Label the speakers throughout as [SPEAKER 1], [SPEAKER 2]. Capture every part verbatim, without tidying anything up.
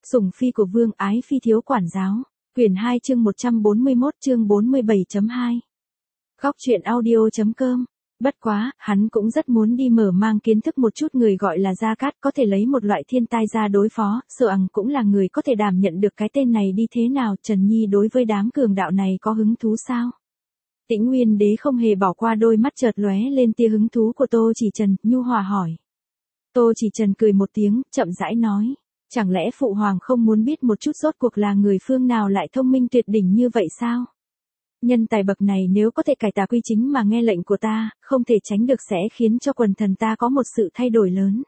[SPEAKER 1] Sủng phi của vương ái phi thiếu quản giáo. Quyển hai chương một trăm bốn mươi mốt chương bốn mươi bảy chấm hai. Góc truyện audio.com. Bất quá, hắn cũng rất muốn đi mở mang kiến thức một chút người gọi là Gia Cát có thể lấy một loại thiên tai ra đối phó, sợ ằng cũng là người có thể đảm nhận được cái tên này đi thế nào. Trần Nhi đối với đám cường đạo này có hứng thú sao? Tĩnh Nguyên Đế không hề bỏ qua, đôi mắt chợt lóe lên tia hứng thú của Tô Chỉ Trần, nhu hòa hỏi. Tô Chỉ Trần cười một tiếng, chậm rãi nói. Chẳng lẽ phụ hoàng không muốn biết một chút rốt cuộc là người phương nào lại thông minh tuyệt đỉnh như vậy sao? Nhân tài bậc này nếu có thể cải tà quy chính mà nghe lệnh của ta, không thể tránh được sẽ khiến cho quần thần ta có một sự thay đổi lớn.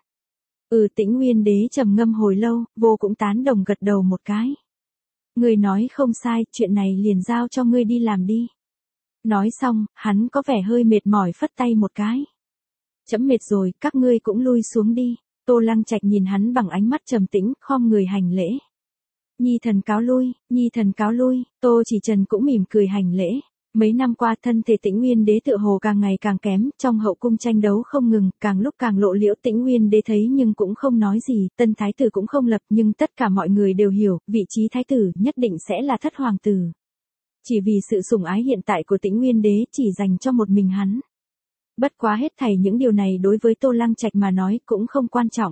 [SPEAKER 1] Ừ, Tĩnh Nguyên Đế trầm ngâm hồi lâu, vô cũng tán đồng gật đầu một cái. Người nói không sai, chuyện này liền giao cho ngươi đi làm đi. Nói xong, hắn có vẻ hơi mệt mỏi phất tay một cái. Chấm mệt rồi, các ngươi cũng lui xuống đi. Tô Lăng Trạch nhìn hắn bằng ánh mắt trầm tĩnh, khom người hành lễ. Nhi thần cáo lui, nhi thần cáo lui. Tô Chỉ Trần cũng mỉm cười hành lễ. Mấy năm qua thân thể Tĩnh Nguyên Đế tựa hồ càng ngày càng kém, trong hậu cung tranh đấu không ngừng, càng lúc càng lộ liễu. Tĩnh Nguyên Đế thấy nhưng cũng không nói gì, tân thái tử cũng không lập, nhưng tất cả mọi người đều hiểu, vị trí thái tử nhất định sẽ là thất hoàng tử. Chỉ vì sự sủng ái hiện tại của Tĩnh Nguyên Đế chỉ dành cho một mình hắn. Bất quá hết thảy những điều này đối với Tô Lăng Trạch mà nói cũng không quan trọng.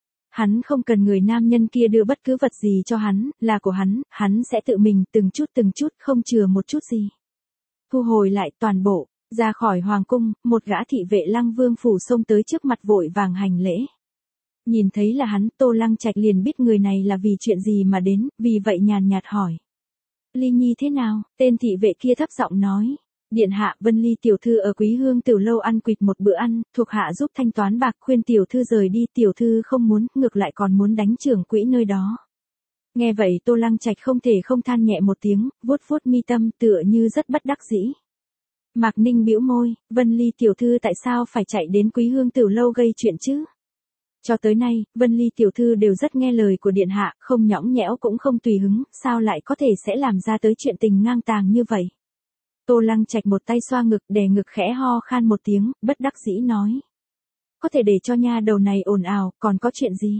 [SPEAKER 1] Hắn không cần người nam nhân kia đưa bất cứ vật gì cho hắn, là của hắn, hắn sẽ tự mình từng chút từng chút không chừa một chút gì. Thu hồi lại toàn bộ, ra khỏi hoàng cung, một gã thị vệ Lăng Vương phủ xông tới trước mặt vội vàng hành lễ. Nhìn thấy là hắn, Tô Lăng Trạch liền biết người này là vì chuyện gì mà đến, vì vậy nhàn nhạt hỏi. Ly Nhi thế nào? Tên thị vệ kia thấp giọng nói. Điện hạ, Vân Ly tiểu thư ở Quý Hương Tiểu lâu ăn quỵt một bữa ăn, thuộc hạ giúp thanh toán bạc khuyên tiểu thư rời đi, tiểu thư không muốn, ngược lại còn muốn đánh trưởng quỹ nơi đó. Nghe vậy Tô Lăng Trạch không thể không than nhẹ một tiếng, vuốt vuốt mi tâm tựa như rất bất đắc dĩ. Mạc Ninh bĩu môi, Vân Ly tiểu thư tại sao phải chạy đến Quý Hương Tiểu lâu gây chuyện chứ? Cho tới nay, Vân Ly tiểu thư đều rất nghe lời của điện hạ, không nhõng nhẽo cũng không tùy hứng, sao lại có thể sẽ làm ra tới chuyện tình ngang tàng như vậy? Tô Lăng Trạch một tay xoa ngực, đè ngực khẽ ho khan một tiếng, bất đắc dĩ nói. Có thể để cho nha đầu này ồn ào, còn có chuyện gì?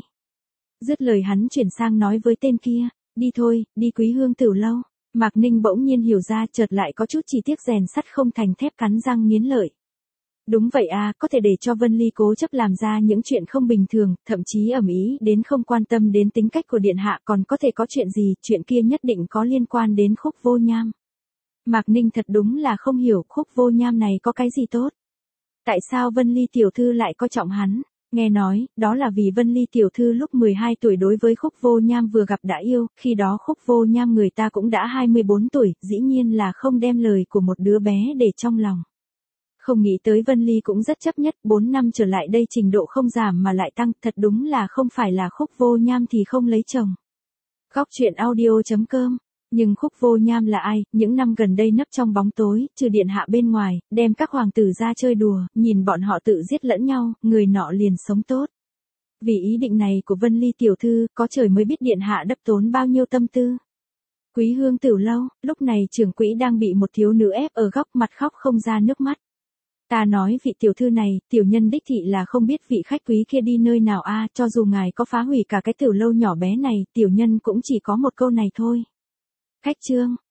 [SPEAKER 1] Dứt lời hắn chuyển sang nói với tên kia, đi thôi, đi Quý Hương Tiểu lâu. Mạc Ninh bỗng nhiên hiểu ra, chợt lại có chút chi tiết rèn sắt không thành thép, cắn răng nghiến lợi. Đúng vậy à, có thể để cho Vân Ly cố chấp làm ra những chuyện không bình thường, thậm chí ầm ĩ đến không quan tâm đến tính cách của điện hạ, còn có thể có chuyện gì, chuyện kia nhất định có liên quan đến Khúc Vô Nham. Mạc Ninh thật đúng là không hiểu Khúc Vô Nham này có cái gì tốt. Tại sao Vân Ly tiểu thư lại coi trọng hắn? Nghe nói, đó là vì Vân Ly tiểu thư lúc mười hai tuổi đối với Khúc Vô Nham vừa gặp đã yêu, khi đó Khúc Vô Nham người ta cũng đã hai mươi bốn tuổi, dĩ nhiên là không đem lời của một đứa bé để trong lòng. Không nghĩ tới Vân Ly cũng rất chấp nhất, bốn năm trở lại đây trình độ không giảm mà lại tăng, thật đúng là không phải là Khúc Vô Nham thì không lấy chồng. Góc truyện audio.com. Nhưng Khúc Vô Nham là ai, những năm gần đây nấp trong bóng tối, trừ điện hạ bên ngoài, đem các hoàng tử ra chơi đùa, nhìn bọn họ tự giết lẫn nhau, người nọ liền sống tốt. Vì ý định này của Vân Ly tiểu thư, có trời mới biết điện hạ đắp tốn bao nhiêu tâm tư. Quý Hương Tiểu lâu, lúc này trưởng quỹ đang bị một thiếu nữ ép ở góc mặt khóc không ra nước mắt. Ta nói vị tiểu thư này, tiểu nhân đích thị là không biết vị khách quý kia đi nơi nào a, cho dù ngài có phá hủy cả cái tiểu lâu nhỏ bé này, tiểu nhân cũng chỉ có một câu này thôi. Khách trương,